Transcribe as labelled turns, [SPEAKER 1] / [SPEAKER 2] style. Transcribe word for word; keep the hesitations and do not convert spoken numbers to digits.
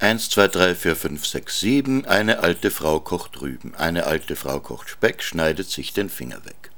[SPEAKER 1] Eins, zwei, drei, vier, fünf, sechs, sieben. Eine alte Frau kocht Rüben. Eine alte Frau kocht Speck, schneidet sich den Finger weg.